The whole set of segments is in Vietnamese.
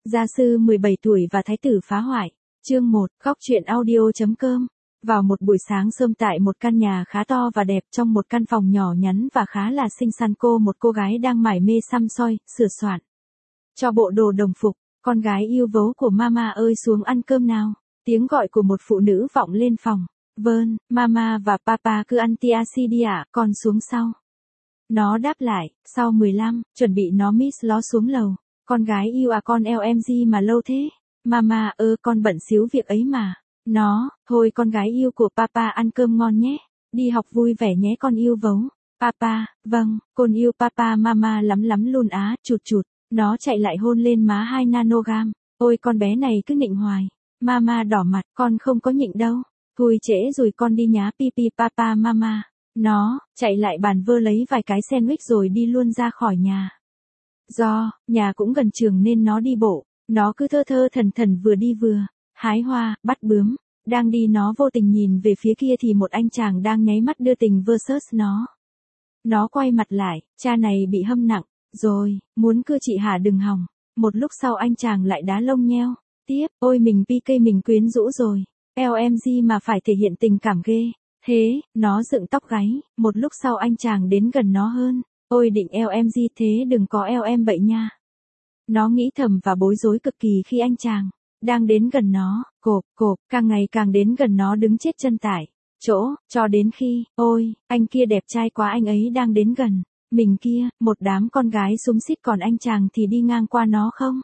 Gia sư 17 tuổi và thái tử phá hoại. Chương 1, Góc truyện audio.com. Vào một buổi sáng sớm tại một căn nhà khá to và đẹp trong một căn phòng nhỏ nhắn và khá là xinh xắn, một cô gái đang mải mê săm soi, sửa soạn cho bộ đồ đồng phục. Con gái yêu dấu của mama ơi, xuống ăn cơm nào. Tiếng gọi của một phụ nữ vọng lên phòng. Vâng, mama và papa cứ ăn tiasi đi ạ, con xuống sau. Nó đáp lại, sau 15, chuẩn bị nó miss ló xuống lầu. Con gái yêu à, con LMG mà lâu thế. Mama con bận xíu việc ấy mà. Nó, thôi con gái yêu của papa ăn cơm ngon nhé. Đi học vui vẻ nhé con yêu vấu. Papa, vâng, con yêu papa mama lắm lắm luôn á, chụt chụt. Nó chạy lại hôn lên má 2 nanogam. Ôi con bé này cứ nịnh hoài. Mama đỏ mặt, con không có nhịn đâu. Thôi trễ rồi con đi nhá pipi papa mama. Nó, chạy lại bàn vơ lấy vài cái sandwich rồi đi luôn ra khỏi nhà. Do, nhà cũng gần trường nên nó đi bộ. Nó cứ thơ thơ thần thần vừa đi vừa hái hoa, bắt bướm. Đang đi nó vô tình nhìn về phía kia thì một anh chàng đang nháy mắt đưa tình versus nó. Nó quay mặt lại, cha này bị hâm nặng. Rồi, muốn cưa chị hả đừng hòng. Một lúc sau anh chàng lại đá lông nheo. Tiếp, ôi mình PK mình quyến rũ rồi. LMG mà phải thể hiện tình cảm ghê. Thế, nó dựng tóc gáy. Một lúc sau anh chàng đến gần nó hơn. Ôi định LMG thế đừng có LM bậy nha. Nó nghĩ thầm và bối rối cực kỳ khi anh chàng đang đến gần nó, cộp, càng ngày càng đến gần nó đứng chết chân tại chỗ, cho đến khi, ôi, anh kia đẹp trai quá, anh ấy đang đến gần mình kia, một đám con gái xúm xít còn anh chàng thì đi ngang qua nó không.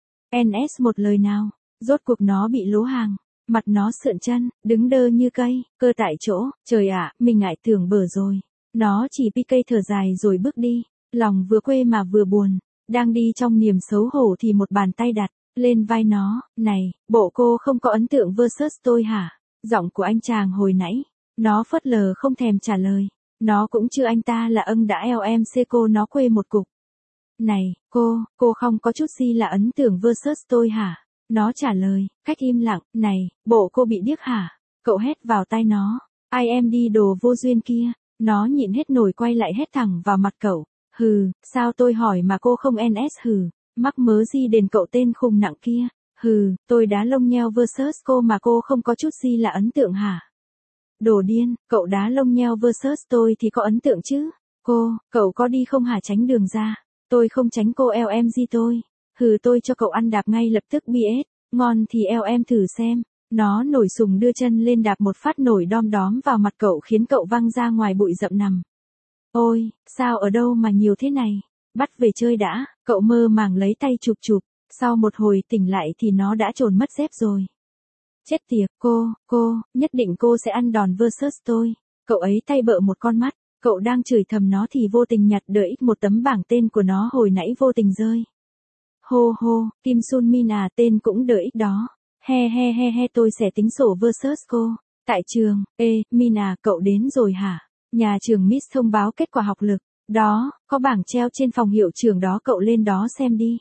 NS một lời nào, rốt cuộc nó bị lố hàng, mặt nó sượn chân, đứng đơ như cây, cơ tại chỗ, trời ạ, mình ngại tưởng bở rồi. Nó chỉ PK thở dài rồi bước đi, lòng vừa quê mà vừa buồn, đang đi trong niềm xấu hổ thì một bàn tay đặt lên vai nó, này, bộ cô không có ấn tượng versus tôi hả? Giọng của anh chàng hồi nãy, nó phớt lờ không thèm trả lời, nó cũng chưa anh ta là đã LMC cô nó quê một cục. Này, cô không có chút gì là ấn tượng versus tôi hả? Nó trả lời, cách im lặng, này, bộ cô bị điếc hả? Cậu hét vào tai nó, ai em đi đồ vô duyên kia, nó nhịn hết nổi quay lại hét thẳng vào mặt cậu. Hừ, sao tôi hỏi mà cô không NS hừ, mắc mớ gì đến cậu tên khùng nặng kia, hừ, tôi đá lông nheo versus cô mà cô không có chút gì là ấn tượng hả? Đồ điên, cậu đá lông nheo versus tôi thì có ấn tượng chứ, cậu có đi không hả, tránh đường ra, tôi không tránh cô LMG tôi, hừ tôi cho cậu ăn đạp ngay lập tức BS, ngon thì LM thử xem, nó nổi sùng đưa chân lên đạp một phát nổi đom đóm vào mặt cậu khiến cậu văng ra ngoài bụi rậm nằm. Ôi, sao ở đâu mà nhiều thế này? Bắt về chơi đã, cậu mơ màng lấy tay chụp, sau một hồi tỉnh lại thì nó đã trồn mất dép rồi. Chết tiệt, cô, nhất định cô sẽ ăn đòn versus tôi. Cậu ấy tay bợ một con mắt, cậu đang chửi thầm nó thì vô tình nhặt đợi một tấm bảng tên của nó hồi nãy vô tình rơi. Hô, Kim Sun Min à, tên cũng đợi đó. He, tôi sẽ tính sổ versus cô. Tại trường, Min à, cậu đến rồi hả? Nhà trường Miss thông báo kết quả học lực. Đó, có bảng treo trên phòng hiệu trưởng đó, cậu lên đó xem đi.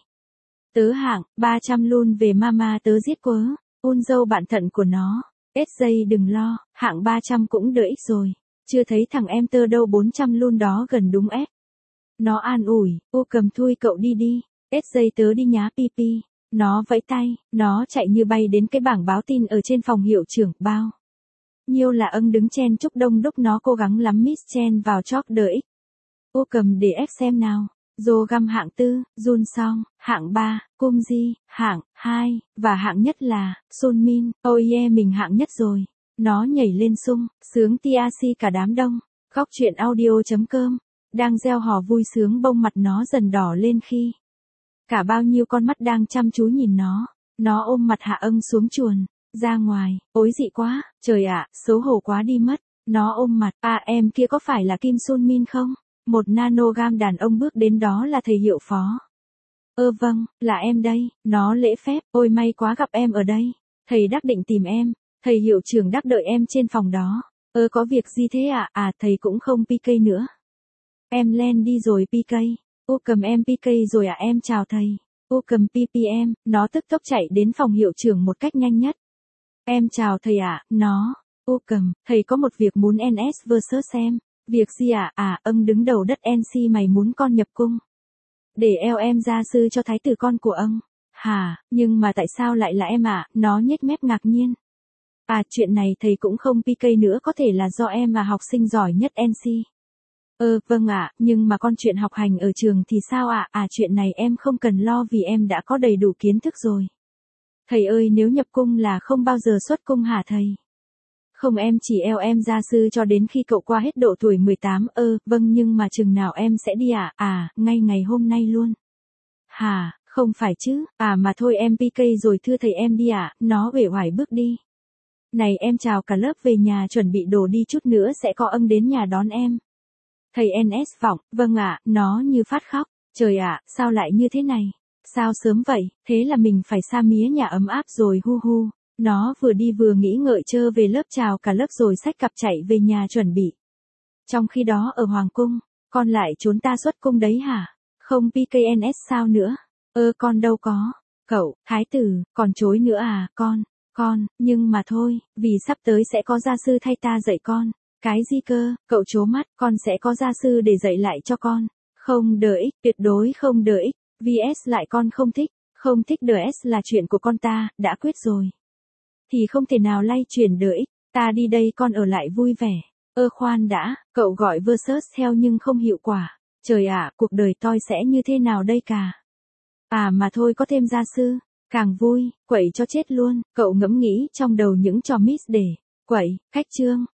Tớ hạng, 300 luôn về mama tớ giết quớ. Dâu bạn thận của nó. SJ đừng lo, hạng 300 cũng đỡ ích rồi. Chưa thấy thằng em tơ đâu 400 luôn đó gần đúng S. Nó an ủi, cầm thui cậu đi. SJ tớ đi nhá pipi. Nó vẫy tay, nó chạy như bay đến cái bảng báo tin ở trên phòng hiệu trưởng, bao nhiêu là đứng chen chúc đông đúc, nó cố gắng lắm miss chen vào chót đợi ích. Cầm để F xem nào. Dô găm hạng 4, Jun Song, hạng 3, Kumji, hạng 2, và hạng nhất là Sunmin. Oh yeah, mình hạng nhất rồi. Nó nhảy lên sung, sướng tiasi cả đám đông. Góc truyện audio.com, đang gieo hò vui sướng, bông mặt nó dần đỏ lên khi cả bao nhiêu con mắt đang chăm chú nhìn nó. Nó ôm mặt hạ xuống chuồn ra ngoài. Ối dị quá, trời ạ, xấu hổ quá đi mất. Nó ôm mặt, em kia có phải là Kim Sun Min không? Một nanogam đàn ông bước đến, đó là thầy hiệu phó. Vâng, là em đây. Nó lễ phép, ôi may quá gặp em ở đây. Thầy Đắc định tìm em. Thầy hiệu trưởng Đắc đợi em trên phòng đó. Có việc gì thế ạ? Thầy cũng không PK nữa. Em lên đi rồi PK. Cầm em PK rồi em chào thầy. Cầm PPM, nó tức tốc chạy đến phòng hiệu trưởng một cách nhanh nhất. Em chào thầy nó. Cầm, thầy có một việc muốn NS versus em. Việc gì đứng đầu đất NC mày muốn con nhập cung. Để em gia sư cho thái tử con của Hả, nhưng mà tại sao lại là em ạ? Nó nhếch mép ngạc nhiên. À, chuyện này thầy cũng không PK nữa, có thể là do em là học sinh giỏi nhất NC. Vâng ạ, nhưng mà con chuyện học hành ở trường thì sao ạ? À, chuyện này em không cần lo vì em đã có đầy đủ kiến thức rồi. Thầy ơi, nếu nhập cung là không bao giờ xuất cung hả thầy? Không, em chỉ eo em gia sư cho đến khi cậu qua hết độ tuổi 18. Vâng, nhưng mà chừng nào em sẽ đi ạ? À, ngay ngày hôm nay luôn. Hả, không phải chứ, à mà thôi em PK rồi thưa thầy em đi ạ. Nó uể oải bước đi. Này em chào cả lớp, về nhà chuẩn bị đồ đi, chút nữa sẽ có ân đến nhà đón em. Thầy NS vọng, vâng ạ. Nó như phát khóc. Trời ạ, sao lại như thế này? Sao sớm vậy, thế là mình phải xa mía nhà ấm áp rồi hu hu. Nó vừa đi vừa nghĩ ngợi trơ về lớp chào cả lớp rồi xách cặp chạy về nhà chuẩn bị. Trong khi đó ở Hoàng cung, con lại trốn ta xuất cung đấy hả? Không PKNS sao nữa? Con đâu có. Cậu, thái tử, còn chối nữa à, con, nhưng mà thôi, vì sắp tới sẽ có gia sư thay ta dạy con. Cái gì cơ, cậu trố mắt, con sẽ có gia sư để dạy lại cho con. Không đợi ích, tuyệt đối không đợi ích, VS lại con không thích, không thích DS là chuyện của con ta, đã quyết rồi. Thì không thể nào lay chuyển đợi ích, ta đi đây con ở lại vui vẻ. Khoan đã, cậu gọi versus theo nhưng không hiệu quả. Trời ạ, cuộc đời tôi sẽ như thế nào đây cả. À mà thôi, có thêm gia sư, càng vui, quậy cho chết luôn, cậu ngẫm nghĩ trong đầu những trò miss để quậy, khách trương.